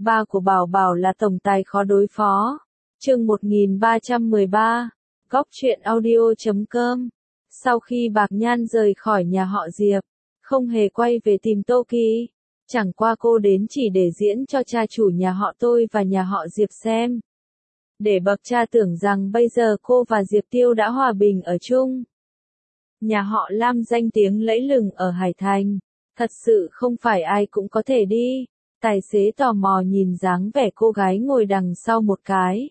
Ba của Bảo Bảo là tổng tài khó đối phó. Chương 1313, Góc truyện audio.com. Sau khi Bạc Nhan rời khỏi nhà họ Diệp, không hề quay về tìm Tô Kỳ. Chẳng qua cô đến chỉ để diễn cho cha chủ nhà họ Tôi và nhà họ Diệp xem. Để bậc cha tưởng rằng bây giờ cô và Diệp Tiêu đã hòa bình ở chung. Nhà họ Lam danh tiếng lẫy lừng ở Hải Thành. Thật sự không phải ai cũng có thể đi. Tài xế tò mò nhìn dáng vẻ cô gái ngồi đằng sau một cái.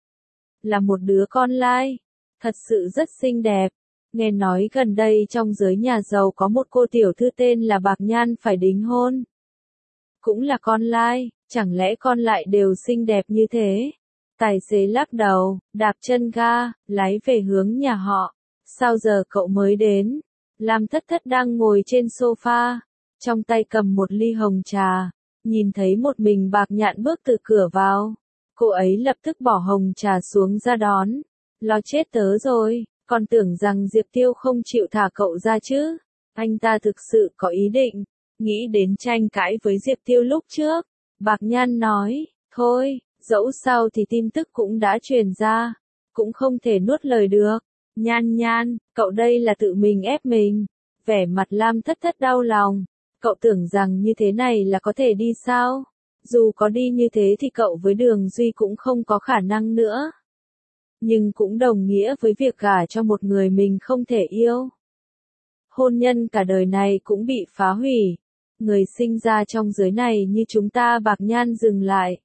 Là một đứa con lai. Thật sự rất xinh đẹp. Nghe nói gần đây trong giới nhà giàu có một cô tiểu thư tên là Bạc Nhan phải đính hôn. Cũng là con lai, chẳng lẽ con lại đều xinh đẹp như thế? Tài xế lắc đầu, đạp chân ga, lái về hướng nhà họ. Sao giờ cậu mới đến? Lam Thất Thất đang ngồi trên sofa, trong tay cầm một ly hồng trà, nhìn thấy một mình Bạc Nhạn bước từ cửa vào. Cô ấy lập tức bỏ hồng trà xuống ra đón. Lo chết tớ rồi, còn tưởng rằng Diệp Tiêu không chịu thả cậu ra chứ. Anh ta thực sự có ý định, nghĩ đến tranh cãi với Diệp Tiêu lúc trước. Bạc Nhan nói, thôi, dẫu sao thì tin tức cũng đã truyền ra, cũng không thể nuốt lời được. Nhan Nhan, cậu đây là tự mình ép mình. Vẻ mặt Lam Thất Thất đau lòng. Cậu tưởng rằng như thế này là có thể đi sao? Dù có đi như thế thì cậu với Đường Duy cũng không có khả năng nữa. Nhưng cũng đồng nghĩa với việc gả cho một người mình không thể yêu. Hôn nhân cả đời này cũng bị phá hủy. Người sinh ra trong giới này như chúng ta. Bạc Nhan dừng lại.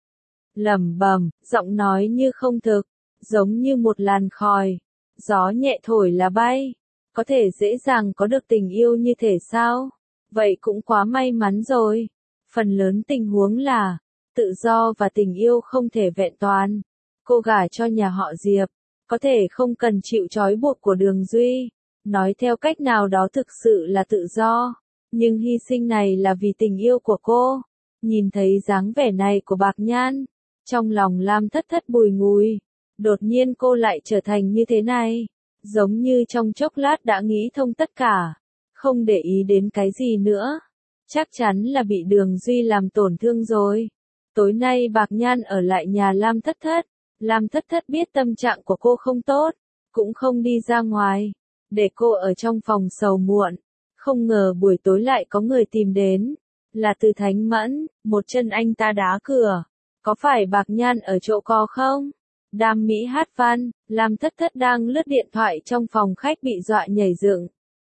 Lẩm bẩm, giọng nói như không thực, giống như một làn khói. Gió nhẹ thổi là bay. Có thể dễ dàng có được tình yêu như thể sao? Vậy cũng quá may mắn rồi. Phần lớn tình huống là tự do và tình yêu không thể vẹn toàn. Cô gả cho nhà họ Diệp, có thể không cần chịu trói buộc của Đường Duy. Nói theo cách nào đó thực sự là tự do. Nhưng hy sinh này là vì tình yêu của cô. Nhìn thấy dáng vẻ này của Bạc Nhan, trong lòng Lam Thất Thất bùi ngùi. Đột nhiên cô lại trở thành như thế này. Giống như trong chốc lát đã nghĩ thông tất cả. Không để ý đến cái gì nữa. Chắc chắn là bị Đường Duy làm tổn thương rồi. Tối nay Bạc Nhan ở lại nhà Lam Thất Thất. Lam Thất Thất biết tâm trạng của cô không tốt. Cũng không đi ra ngoài. Để cô ở trong phòng sầu muộn. Không ngờ buổi tối lại có người tìm đến. Là Từ Thánh Mẫn. Một chân anh ta đá cửa. Có phải Bạc Nhan ở chỗ có không? Đam mỹ hát văn. Lam Thất Thất đang lướt điện thoại trong phòng khách bị dọa nhảy dựng.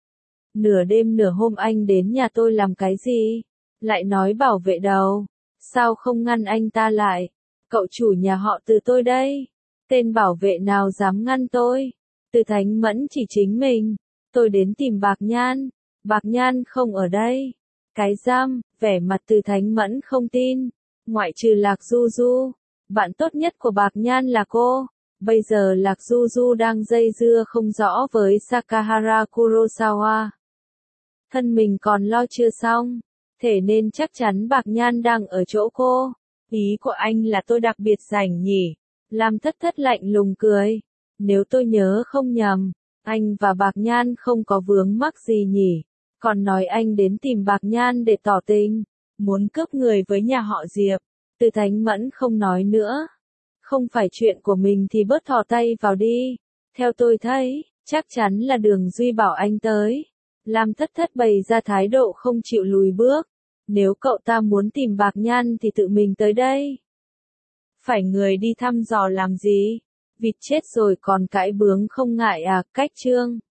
Nửa đêm nửa hôm anh đến nhà tôi làm cái gì? Lại nói bảo vệ đầu. Sao không ngăn anh ta lại? Cậu chủ nhà họ Từ tôi đây. Tên bảo vệ nào dám ngăn tôi? Từ Thánh Mẫn chỉ chính mình. Tôi đến tìm Bạc Nhan. Bạc Nhan không ở đây. Cái răm, vẻ mặt Từ Thánh Mẫn không tin. Ngoại trừ Lạc Du Du. Bạn tốt nhất của Bạc Nhan là cô. Bây giờ Lạc Du Du đang dây dưa không rõ với Sakahara Kurosawa. Thân mình còn lo chưa xong. Thế nên chắc chắn Bạc Nhan đang ở chỗ cô. Ý của anh là tôi đặc biệt rảnh nhỉ? Lam Thất Thất lạnh lùng cười. Nếu tôi nhớ không nhầm, anh và Bạc Nhan không có vướng mắc gì nhỉ? Còn nói anh đến tìm Bạc Nhan để tỏ tình. Muốn cướp người với nhà họ Diệp. Từ Thánh Mẫn không nói nữa. Không phải chuyện của mình thì bớt thò tay vào đi. Theo tôi thấy, chắc chắn là Đường Duy bảo anh tới. Lam Thất Thất bày ra thái độ không chịu lùi bước. Nếu cậu ta muốn tìm Bạc Nhan thì tự mình tới đây. Phải người đi thăm dò làm gì? Vịt chết rồi còn cãi bướng không ngại à? Cách chương